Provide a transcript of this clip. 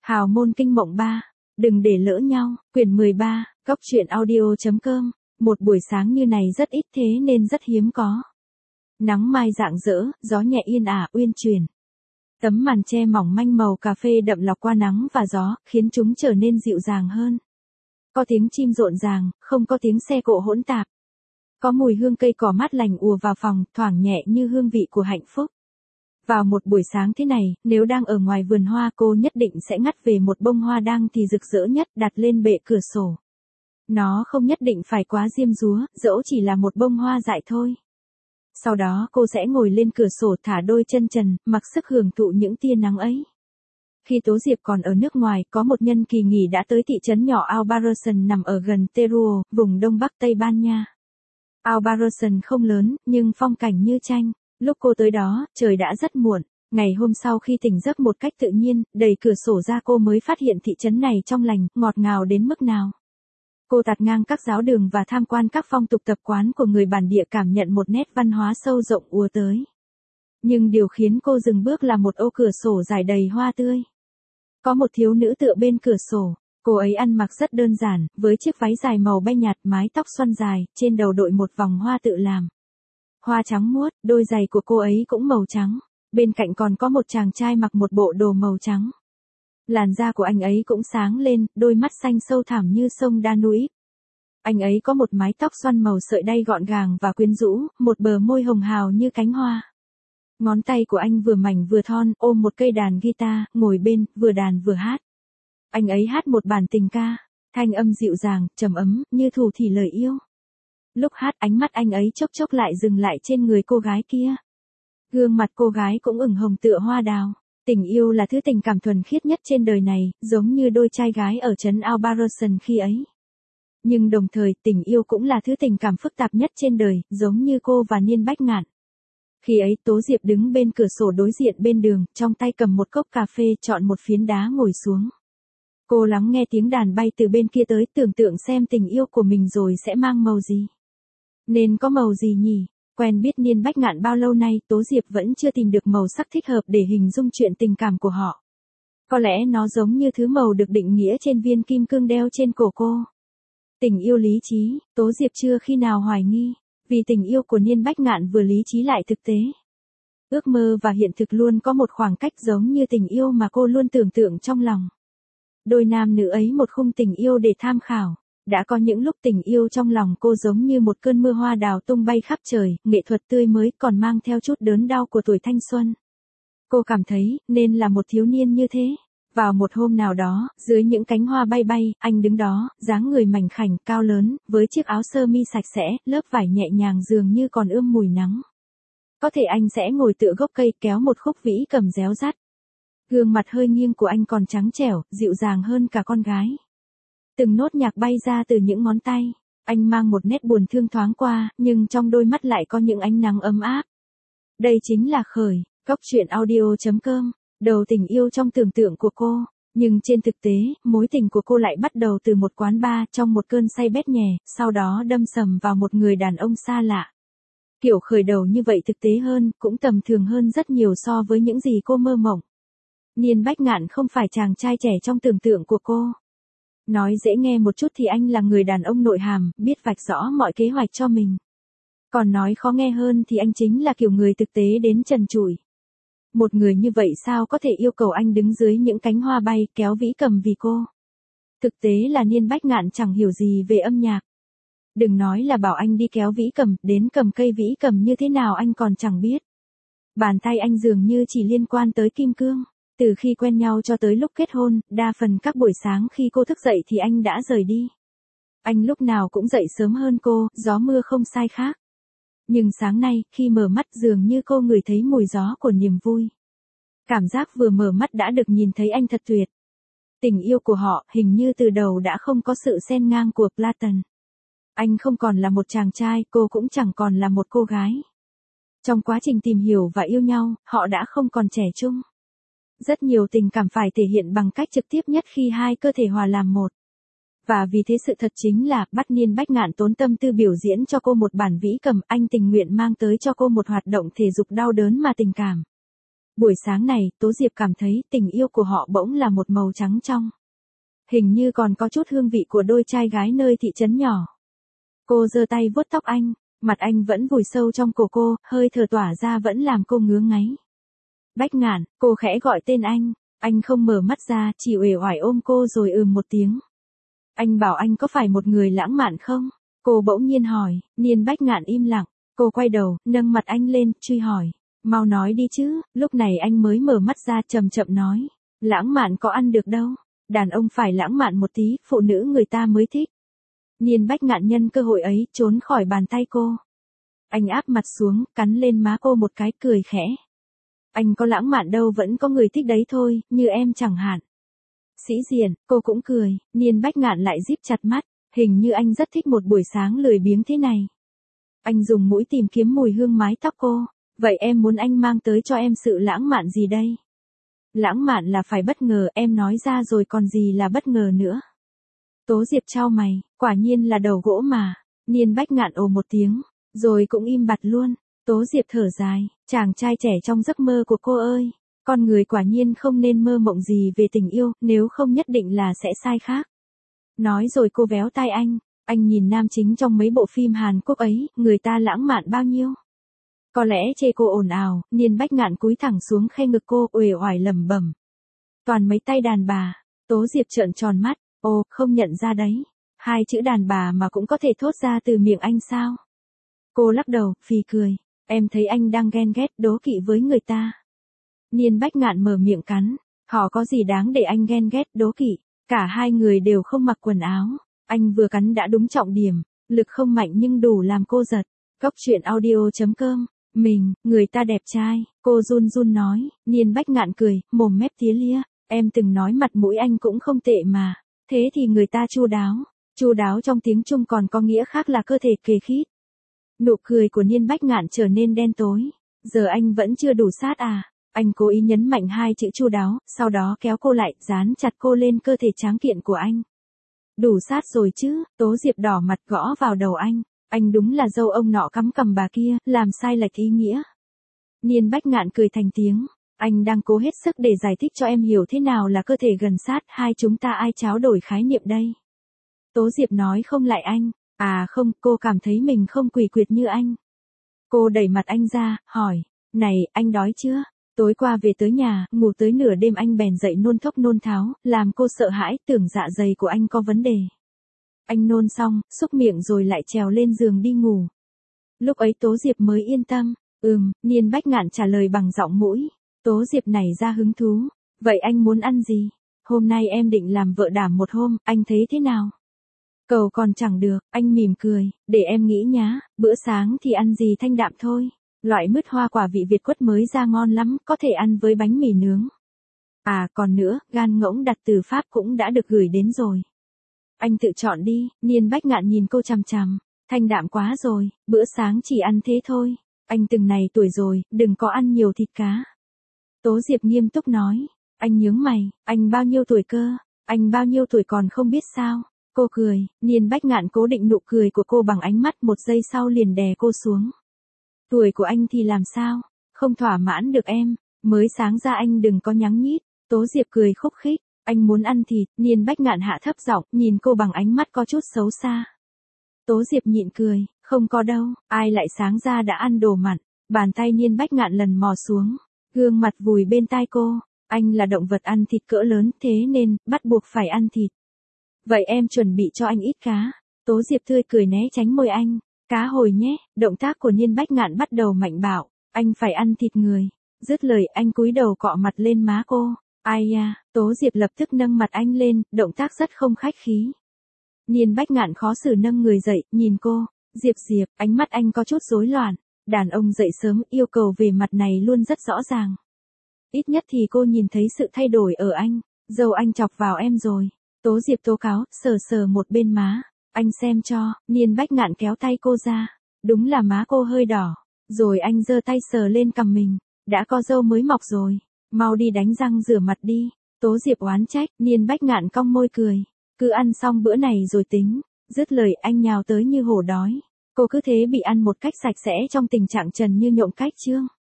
Hào môn kinh mộng 3. Đừng để lỡ nhau. Quyển 13. Góc truyện audio.com. Một buổi sáng như này rất ít thế nên rất hiếm có. Nắng mai rạng rỡ, gió nhẹ yên ả uyên chuyển. Tấm màn che mỏng manh màu cà phê đậm lọc qua nắng và gió, khiến chúng trở nên dịu dàng hơn. Có tiếng chim rộn ràng, không có tiếng xe cộ hỗn tạp. Có mùi hương cây cỏ mát lành ùa vào phòng, thoảng nhẹ như hương vị của hạnh phúc. Vào một buổi sáng thế này, nếu đang ở ngoài vườn hoa cô nhất định sẽ ngắt về một bông hoa đang thì rực rỡ nhất đặt lên bệ cửa sổ. Nó không nhất định phải quá diêm dúa, dẫu chỉ là một bông hoa dại thôi. Sau đó cô sẽ ngồi lên cửa sổ thả đôi chân trần, mặc sức hưởng thụ những tia nắng ấy. Khi Tố Diệp còn ở nước ngoài, có một nhân kỳ nghỉ đã tới thị trấn nhỏ Albarracín nằm ở gần Teruel, vùng đông bắc Tây Ban Nha. Albarracín không lớn, nhưng phong cảnh như tranh. Lúc cô tới đó, trời đã rất muộn. Ngày hôm sau khi tỉnh giấc một cách tự nhiên, đẩy cửa sổ ra cô mới phát hiện thị trấn này trong lành, ngọt ngào đến mức nào. Cô tạt ngang các giáo đường và tham quan các phong tục tập quán của người bản địa, cảm nhận một nét văn hóa sâu rộng ùa tới. Nhưng điều khiến cô dừng bước là một ô cửa sổ dài đầy hoa tươi. Có một thiếu nữ tựa bên cửa sổ. Cô ấy ăn mặc rất đơn giản, với chiếc váy dài màu bay nhạt, mái tóc xoăn dài, trên đầu đội một vòng hoa tự làm. Hoa trắng muốt, đôi giày của cô ấy cũng màu trắng. Bên cạnh còn có một chàng trai mặc một bộ đồ màu trắng. Làn da của anh ấy cũng sáng lên, đôi mắt xanh sâu thẳm như sông Danube. Anh ấy có một mái tóc xoăn màu sợi đay gọn gàng và quyến rũ, một bờ môi hồng hào như cánh hoa. Ngón tay của anh vừa mảnh vừa thon, ôm một cây đàn guitar, ngồi bên, vừa đàn vừa hát. Anh ấy hát một bản tình ca, thanh âm dịu dàng, trầm ấm, như thủ thỉ lời yêu. Lúc hát ánh mắt anh ấy chốc chốc lại dừng lại trên người cô gái kia. Gương mặt cô gái cũng ửng hồng tựa hoa đào. Tình yêu là thứ tình cảm thuần khiết nhất trên đời này, giống như đôi trai gái ở trấn Albarracín khi ấy. Nhưng đồng thời, tình yêu cũng là thứ tình cảm phức tạp nhất trên đời, giống như cô và Niên Bách Ngạn. Khi ấy Tố Diệp đứng bên cửa sổ đối diện bên đường, trong tay cầm một cốc cà phê, chọn một phiến đá ngồi xuống. Cô lắng nghe tiếng đàn bay từ bên kia tới, tưởng tượng xem tình yêu của mình rồi sẽ mang màu gì. Nên có màu gì nhỉ? Quen biết Niên Bách Ngạn bao lâu nay, Tố Diệp vẫn chưa tìm được màu sắc thích hợp để hình dung chuyện tình cảm của họ. Có lẽ nó giống như thứ màu được định nghĩa trên viên kim cương đeo trên cổ cô. Tình yêu lý trí, Tố Diệp chưa khi nào hoài nghi, vì tình yêu của Niên Bách Ngạn vừa lý trí lại thực tế. Ước mơ và hiện thực luôn có một khoảng cách, giống như tình yêu mà cô luôn tưởng tượng trong lòng. Đôi nam nữ ấy một khung tình yêu để tham khảo. Đã có những lúc tình yêu trong lòng cô giống như một cơn mưa hoa đào tung bay khắp trời, nghệ thuật tươi mới còn mang theo chút đớn đau của tuổi thanh xuân. Cô cảm thấy, nên là một thiếu niên như thế. Vào một hôm nào đó, dưới những cánh hoa bay bay, anh đứng đó, dáng người mảnh khảnh, cao lớn, với chiếc áo sơ mi sạch sẽ, lớp vải nhẹ nhàng dường như còn ươm mùi nắng. Có thể anh sẽ ngồi tựa gốc cây kéo một khúc vĩ cầm réo rắt. Gương mặt hơi nghiêng của anh còn trắng trẻo, dịu dàng hơn cả con gái. Từng nốt nhạc bay ra từ những ngón tay. Anh mang một nét buồn thương thoáng qua, nhưng trong đôi mắt lại có những ánh nắng ấm áp. Đây chính là Khởi, góc truyện audio.com, đầu tình yêu trong tưởng tượng của cô. Nhưng trên thực tế, mối tình của cô lại bắt đầu từ một quán bar trong một cơn say bét nhè, sau đó đâm sầm vào một người đàn ông xa lạ. Kiểu khởi đầu như vậy thực tế hơn, cũng tầm thường hơn rất nhiều so với những gì cô mơ mộng. Niên Bách Ngạn không phải chàng trai trẻ trong tưởng tượng của cô. Nói dễ nghe một chút thì anh là người đàn ông nội hàm, biết vạch rõ mọi kế hoạch cho mình. Còn nói khó nghe hơn thì anh chính là kiểu người thực tế đến trần trụi. Một người như vậy sao có thể yêu cầu anh đứng dưới những cánh hoa bay kéo vĩ cầm vì cô? Thực tế là Niên Bách Ngạn chẳng hiểu gì về âm nhạc. Đừng nói là bảo anh đi kéo vĩ cầm, đến cầm cây vĩ cầm như thế nào anh còn chẳng biết. Bàn tay anh dường như chỉ liên quan tới kim cương. Từ khi quen nhau cho tới lúc kết hôn, đa phần các buổi sáng khi cô thức dậy thì anh đã rời đi. Anh lúc nào cũng dậy sớm hơn cô, gió mưa không sai khác. Nhưng sáng nay, khi mở mắt dường như cô ngửi thấy mùi gió của niềm vui. Cảm giác vừa mở mắt đã được nhìn thấy anh thật tuyệt. Tình yêu của họ hình như từ đầu đã không có sự xen ngang của Platon. Anh không còn là một chàng trai, cô cũng chẳng còn là một cô gái. Trong quá trình tìm hiểu và yêu nhau, họ đã không còn trẻ trung. Rất nhiều tình cảm phải thể hiện bằng cách trực tiếp nhất khi hai cơ thể hòa làm một. Và vì thế sự thật chính là, bắt Niên Bách Ngạn tốn tâm tư biểu diễn cho cô một bản vĩ cầm, anh tình nguyện mang tới cho cô một hoạt động thể dục đau đớn mà tình cảm. Buổi sáng này, Tố Diệp cảm thấy tình yêu của họ bỗng là một màu trắng trong. Hình như còn có chút hương vị của đôi trai gái nơi thị trấn nhỏ. Cô giơ tay vuốt tóc anh, mặt anh vẫn vùi sâu trong cổ cô, hơi thở tỏa ra vẫn làm cô ngứa ngáy. Bách Ngạn, cô khẽ gọi tên anh không mở mắt ra, chỉ uể oải ôm cô rồi một tiếng. Anh bảo anh có phải một người lãng mạn không? Cô bỗng nhiên hỏi, Niên Bách Ngạn im lặng, cô quay đầu, nâng mặt anh lên, truy hỏi. Mau nói đi chứ, lúc này anh mới mở mắt ra chậm chậm nói. Lãng mạn có ăn được đâu, đàn ông phải lãng mạn một tí, phụ nữ người ta mới thích. Niên Bách Ngạn nhân cơ hội ấy trốn khỏi bàn tay cô. Anh áp mặt xuống, cắn lên má cô một cái cười khẽ. Anh có lãng mạn đâu vẫn có người thích đấy thôi, như em chẳng hạn. Sĩ diện, cô cũng cười, Niên Bách Ngạn lại díp chặt mắt, hình như anh rất thích một buổi sáng lười biếng thế này. Anh dùng mũi tìm kiếm mùi hương mái tóc cô, vậy em muốn anh mang tới cho em sự lãng mạn gì đây? Lãng mạn là phải bất ngờ, em nói ra rồi còn gì là bất ngờ nữa. Tố Diệp chau mày, quả nhiên là đầu gỗ mà. Niên Bách Ngạn ồ một tiếng, rồi cũng im bặt luôn. Tố Diệp thở dài, chàng trai trẻ trong giấc mơ của cô ơi. Con người quả nhiên không nên mơ mộng gì về tình yêu, nếu không nhất định là sẽ sai khác. Nói rồi cô véo tai anh nhìn nam chính trong mấy bộ phim Hàn Quốc ấy, người ta lãng mạn bao nhiêu. Có lẽ chê cô ồn ào, Niên Bách Ngạn cúi thẳng xuống khe ngực cô, uể oải lẩm bẩm. Toàn mấy tay đàn bà. Tố Diệp trợn tròn mắt, ồ, không nhận ra đấy. Hai chữ đàn bà mà cũng có thể thốt ra từ miệng anh sao? Cô lắc đầu, phì cười. Em thấy anh đang ghen ghét, đố kỵ với người ta. Niên Bách Ngạn mở miệng cắn. Họ có gì đáng để anh ghen ghét, đố kỵ. Cả hai người đều không mặc quần áo. Anh vừa cắn đã đúng trọng điểm. Lực không mạnh nhưng đủ làm cô giật. Cốc truyện audio.com. Người ta đẹp trai. Cô run run nói. Niên Bách Ngạn cười, mồm mép tía lia. Em từng nói mặt mũi anh cũng không tệ mà. Thế thì người ta chu đáo. Chu đáo trong tiếng Trung còn có nghĩa khác là cơ thể kề khít. Nụ cười của Niên Bách Ngạn trở nên đen tối. Giờ anh vẫn chưa đủ sát à? Anh cố ý nhấn mạnh hai chữ chu đáo, sau đó kéo cô lại, dán chặt cô lên cơ thể tráng kiện của anh. Đủ sát rồi chứ, Tố Diệp đỏ mặt gõ vào đầu anh. Anh đúng là dâu ông nọ cắm cằm bà kia, làm sai lệch ý nghĩa. Niên Bách Ngạn cười thành tiếng. Anh đang cố hết sức để giải thích cho em hiểu thế nào là cơ thể gần sát, hai chúng ta ai tráo đổi khái niệm đây. Tố Diệp nói không lại anh. À không, cô cảm thấy mình không quỷ quyệt như anh. Cô đẩy mặt anh ra, hỏi. Này, anh đói chưa? Tối qua về tới nhà, ngủ tới nửa đêm anh bèn dậy nôn thốc nôn tháo, làm cô sợ hãi, tưởng dạ dày của anh có vấn đề. Anh nôn xong, xúc miệng rồi lại trèo lên giường đi ngủ. Lúc ấy Tố Diệp mới yên tâm. Niên Bách Ngạn trả lời bằng giọng mũi. Tố Diệp nảy ra hứng thú. Vậy anh muốn ăn gì? Hôm nay em định làm vợ đảm một hôm, anh thấy thế nào? Cầu còn chẳng được, anh mỉm cười, để em nghĩ nhá, bữa sáng thì ăn gì thanh đạm thôi. Loại mứt hoa quả vị Việt quất mới ra ngon lắm, có thể ăn với bánh mì nướng. À còn nữa, gan ngỗng đặt từ Pháp cũng đã được gửi đến rồi. Anh tự chọn đi. Niên Bách Ngạn nhìn cô chằm chằm. Thanh đạm quá rồi, bữa sáng chỉ ăn thế thôi. Anh từng này tuổi rồi, đừng có ăn nhiều thịt cá. Tố Diệp nghiêm túc nói. Anh nhướng mày, anh bao nhiêu tuổi cơ? Anh bao nhiêu tuổi còn không biết sao? Cô cười, Niên Bách Ngạn cố định nụ cười của cô bằng ánh mắt, một giây sau liền đè cô xuống. Tuổi của anh thì làm sao? Không thỏa mãn được em, mới sáng ra anh đừng có nhắng nhít. Tố Diệp cười khúc khích, anh muốn ăn thịt. Niên Bách Ngạn hạ thấp giọng, nhìn cô bằng ánh mắt có chút xấu xa. Tố Diệp nhịn cười, không có đâu, ai lại sáng ra đã ăn đồ mặn. Bàn tay Niên Bách Ngạn lần mò xuống, gương mặt vùi bên tai cô. Anh là động vật ăn thịt cỡ lớn, thế nên, bắt buộc phải ăn thịt. Vậy em chuẩn bị cho anh ít cá. Tố Diệp tươi cười né tránh môi anh. Cá hồi nhé. Động tác của Niên Bách Ngạn bắt đầu mạnh bạo. Anh phải ăn thịt người. Dứt lời anh cúi đầu cọ mặt lên má cô. Ai da, Tố Diệp lập tức nâng mặt anh lên, động tác rất không khách khí. Niên Bách Ngạn khó xử nâng người dậy, nhìn cô. Diệp, ánh mắt anh có chút rối loạn. Đàn ông dậy sớm, yêu cầu về mặt này luôn rất rõ ràng. Ít nhất thì cô nhìn thấy sự thay đổi ở anh. Dâu anh chọc vào em rồi. Tố Diệp tố cáo, sờ một bên má. Anh xem cho. Niên Bách Ngạn kéo tay cô ra. Đúng là má cô hơi đỏ. Rồi anh giơ tay sờ lên cằm mình. Đã có râu mới mọc rồi. Mau đi đánh răng rửa mặt đi. Tố Diệp oán trách. Niên Bách Ngạn cong môi cười. Cứ ăn xong bữa này rồi tính. Dứt lời anh nhào tới như hổ đói. Cô cứ thế bị ăn một cách sạch sẽ trong tình trạng trần như nhộng cách chương.